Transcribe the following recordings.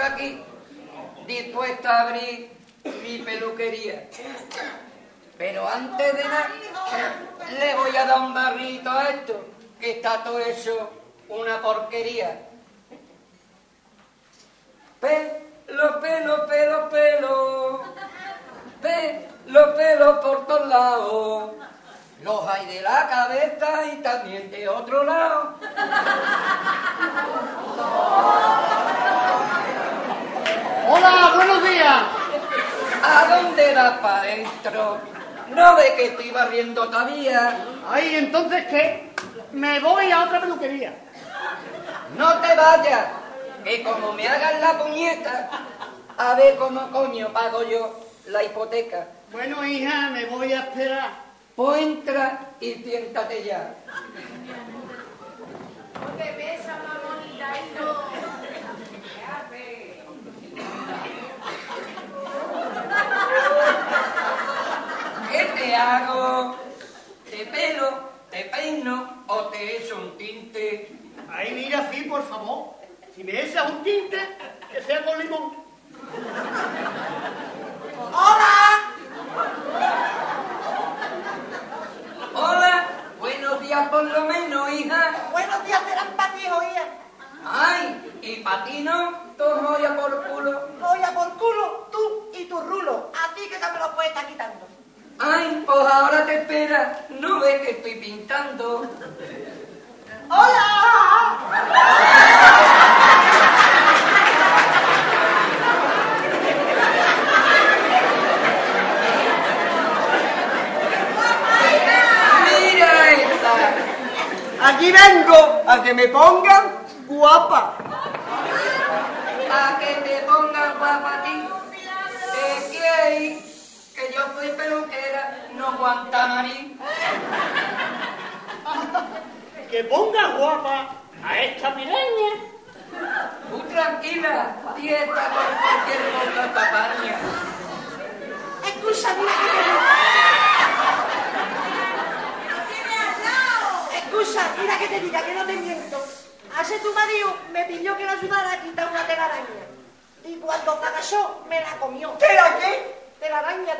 aquí, dispuesta a abrir mi peluquería. Pero antes de nada, le voy a dar un barrito a esto, que está todo eso una porquería. Los pelos por todos lados. Los hay de la cabeza y también de otro lado. Hola, buenos días. ¿A dónde vas para adentro? ¿No ve que estoy barriendo todavía? Ay, ¿entonces qué? Me voy a otra peluquería. No te vayas, que como me hagan la puñeta, a ver cómo coño pago yo la hipoteca. Bueno, hija, me voy a esperar. Pues entra y siéntate ya. No te besa, mamonita, y no. ¿Qué te hago? ¿Te pelo, te peino o te echo un tinte? Ay, mira, sí, por favor. Si me echas un tinte, que sea con limón. ¡Hola! Hola, buenos días por lo menos, hija. Buenos días serán para ti, oía. Ay, y pa' ti no, tú joya por culo. Joya por culo, tú y tu rulo. Así que no me lo puedes estar quitando. Ay, pues ahora te espera, no ves que estoy pintando. ¡Hola! Mira esta. Aquí vengo a que me pongan guapa. A que te pongas guapa a ti. ¿De qué hay? Que yo soy peluquera, no aguanta nariz. Que ponga guapa a esta piraña. Tú tranquila, dieta con cualquier cosa tapaña. Escucha, mira que te Escucha, mira que te diga, que no te miento. Hace tu marido me pidió que le ayudara a quitar una telaraña. Y cuando fracasó, me la comió. ¿Tela qué? Telaraña.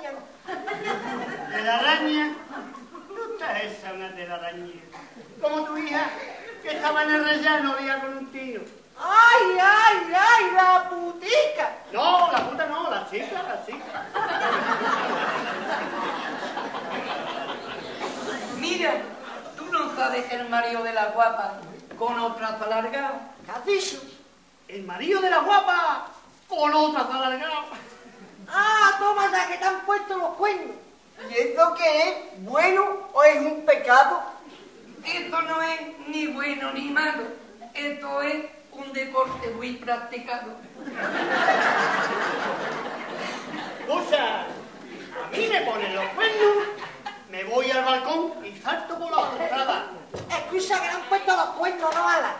¿Telaraña? No está esa una telaraña. Como tu hija, que estaba en el rellano día con un tino. ¡Ay, la putica! No, la puta no, la chica. Mira, tú no sabes que el marido de la guapa con otra se ha largado. ¿Qué has dicho? El marido de la guapa con otra se ha largado. ¡Ah, toma ya, que te han puesto los cuernos! ¿Y esto qué es? ¿Bueno o es un pecado? Esto no es ni bueno ni malo. Esto es un deporte muy practicado. Escucha, a mí me ponen los cuernos, me voy al balcón y salto por la entrada. Escucha, que le han puesto los cuernos, no alas.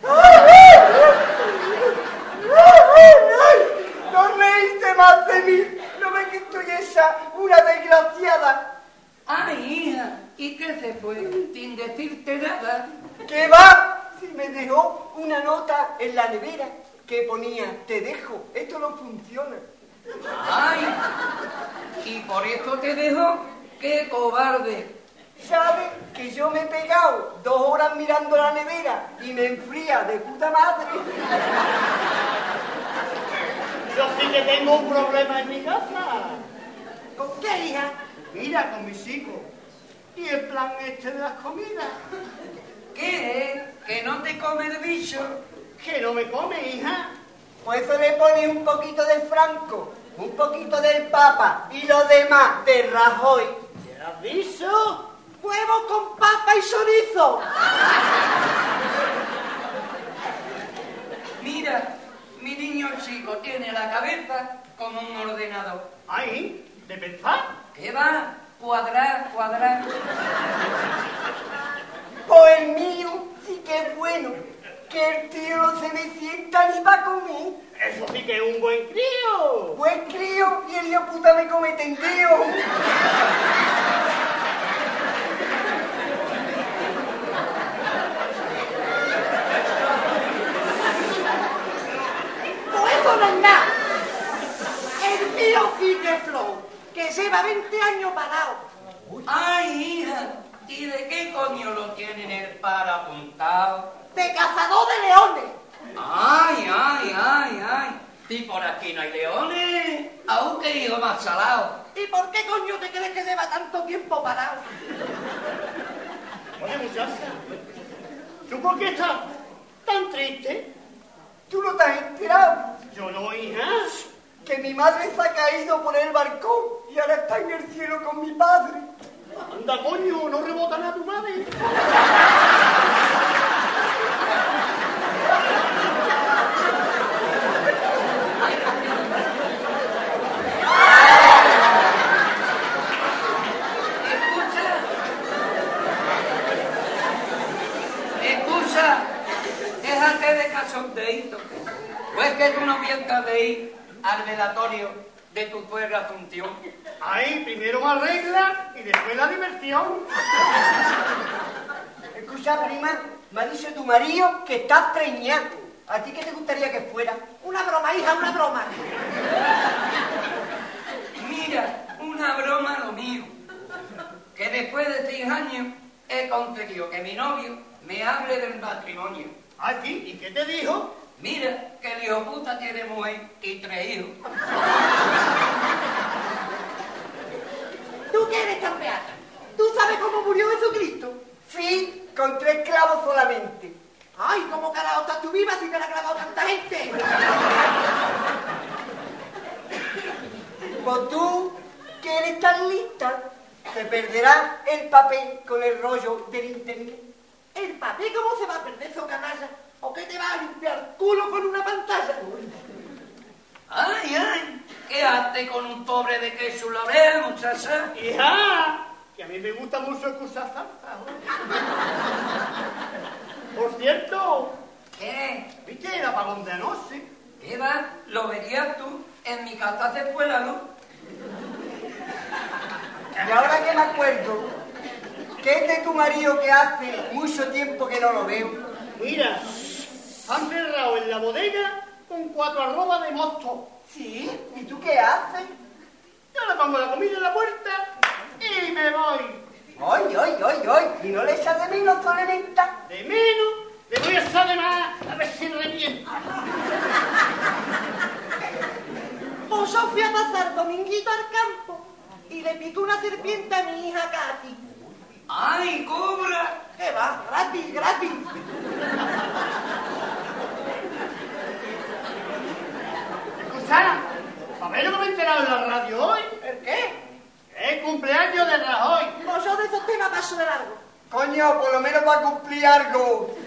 No reíste más de mí. No me que estoy esa, una desgraciada. Ay, hija, ¿y qué se fue? Sin decirte nada. ¿Qué va? Si me dejó una nota en la nevera que ponía, te dejo, esto no funciona. Ay, y por eso te dejo. ¡Qué cobarde! ¿Sabes que yo me he pegado 2 horas mirando la nevera y me enfría de puta madre? Yo sí que tengo un problema en mi casa. ¿Con qué, hija? Mira, con mis hijos. Y el plan este de las comidas. ¿Qué? ¿Que no te come el bicho? Que no me come, hija. Por eso le pones un poquito de Franco, un poquito del Papa y lo demás de Rajoy. ¿Te has dicho? ¡Huevos con papa y chorizo! Mira, mi niño chico tiene la cabeza como un ordenador. Ay, ¿de pensar? ¿Qué va? Cuadrar. Pues el mío sí que es bueno, que el tío no se me sienta ni para comer. Eso sí que es un buen crío. Buen crío y el hijo puta me come tendeo. Pues no es nada. El mío sí que es flow, que lleva 20 años parado. Ay, hija, ¿y de qué coño lo tienen el para apuntado? De cazador de leones. Ay, ay, ay, ay. Y por aquí no hay leones. Aún que hijo más salado. ¿Y por qué coño te crees que lleva tanto tiempo parado? Oye, muchacha, ¿tú por qué estás tan triste? ¿Tú no te has enterado? Yo no, hija. Que mi madre se ha caído por el balcón y ahora está en el cielo con mi padre. Anda, coño, no rebotan a tu madre. Escucha, déjate de cachondeíto. Pues que tú no piensas de ir al velatorio de tu suegra Asunción. Ahí, primero me arregla y después la diversión. Escucha, prima, me ha dicho tu marido que estás preñada. ¿A ti qué te gustaría que fuera? Una broma, hija, una broma. Mira, una broma lo mío. Que después de 6 años he conseguido que mi novio me hable del matrimonio. ¿Ah, sí? ¿Y qué te dijo? Mira, que el hijo puta tiene mujer y 3 hijos. ¿Tú qué eres tan beata? ¿Tú sabes cómo murió Jesucristo? Sí, con 3 clavos solamente. Ay, ¿cómo carajo estás tú viva si te la ha clavado tanta gente? Pues tú, que eres tan lista, te perderás el papel con el rollo del internet. ¿El papel cómo se va a perder, eso canalla? ¿O qué te va a limpiar el culo con una pantalla? Ay, ay, quédate con un pobre de queso la oreja, muchacha. Hija, que a mí me gusta mucho escuchar salsa. Por cierto, ¿Qué? ¿viste el apagón de anoche? ¿Qué va? ¿Lo verías tú? En mi casa se fue la luz. Y ahora que me acuerdo, que es de tu marido que hace mucho tiempo que no lo veo. Mira, han cerrado en la bodega con 4 arrobas de mosto. ¿Sí? ¿Y tú qué haces? Yo le pongo la comida en la puerta y me voy. ¡Ay, ay, ay, ay! ¿Y no le echas de menos, Solementa? De menos, le voy a echar de más, a ver si revienta. Pues yo fui a pasar dominguito al campo y le picó una serpiente a mi hija Katy. ¡Ay, cobra! ¿Qué va? Gratis, gratis. Escucha, ¿sabéis lo que me he enterado en la radio hoy? ¿El qué? Es cumpleaños de Rajoy. Pues yo de esos temas paso de largo. Coño, por lo menos para cumplir algo.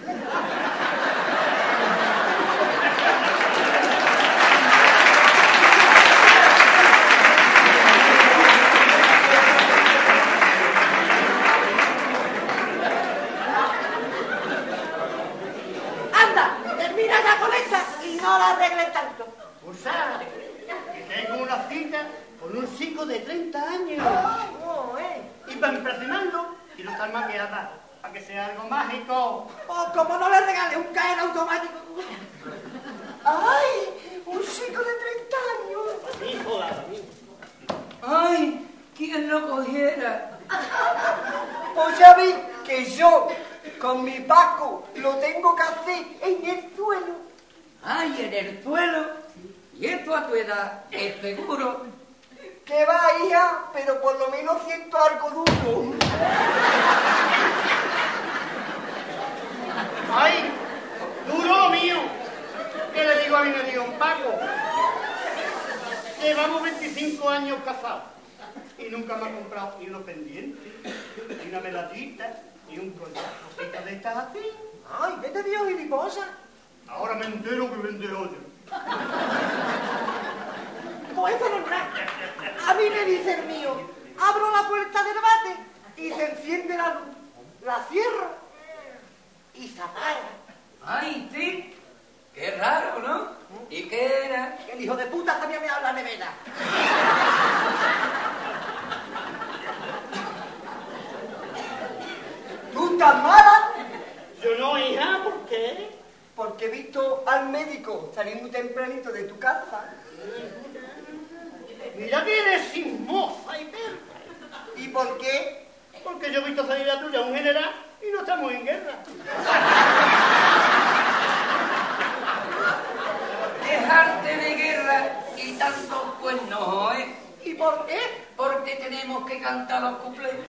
Anda, termina ya con esta y no la arregles tanto. Escucha, que tengo una cita con un chico de 30 años. No, Y para impresionarlo, quiero estar maquillada, para que sea algo mágico. Pues como no le regales un caer automático. ¡Ay! ¡Un chico de 30 años! Hijo de ¡Ay! ¿Quién lo cogiera? Pues ya vi que yo, con mi Paco, lo tengo que hacer en el suelo. ¡Ay, en el suelo! Y esto a tu edad es seguro. Que va, hija, pero por lo menos siento algo duro. ¡Ay! ¡Duro lo mío! ¿Qué le digo a mi marido, Paco? Llevamos 25 años casados y nunca me ha comprado ni unos pendientes, ni una medallita, ni un collar. Cositas de estas así. Ay, ¿qué te dio, gilipollas? Ahora me entero que vende olla. Pues eso no es nada. A mí me dice el mío, abro la puerta del bate y se enciende la luz. La cierro y se apaga. ¡Ay, sí! ¡Qué raro, ¿no? ¿Y qué era? El hijo de puta sabía me habla nevera. ¿Tú estás mala? Yo no, hija, ¿por qué? porque he visto al médico salir muy tempranito de tu casa. Mira que eres sin moza y perra. ¿Y por qué? Porque yo he visto salir a tuya un general y no estamos en guerra. Dejarte de guerra y tanto pues no, ¿eh? ¿Y por qué? Porque tenemos que cantar los cuplés.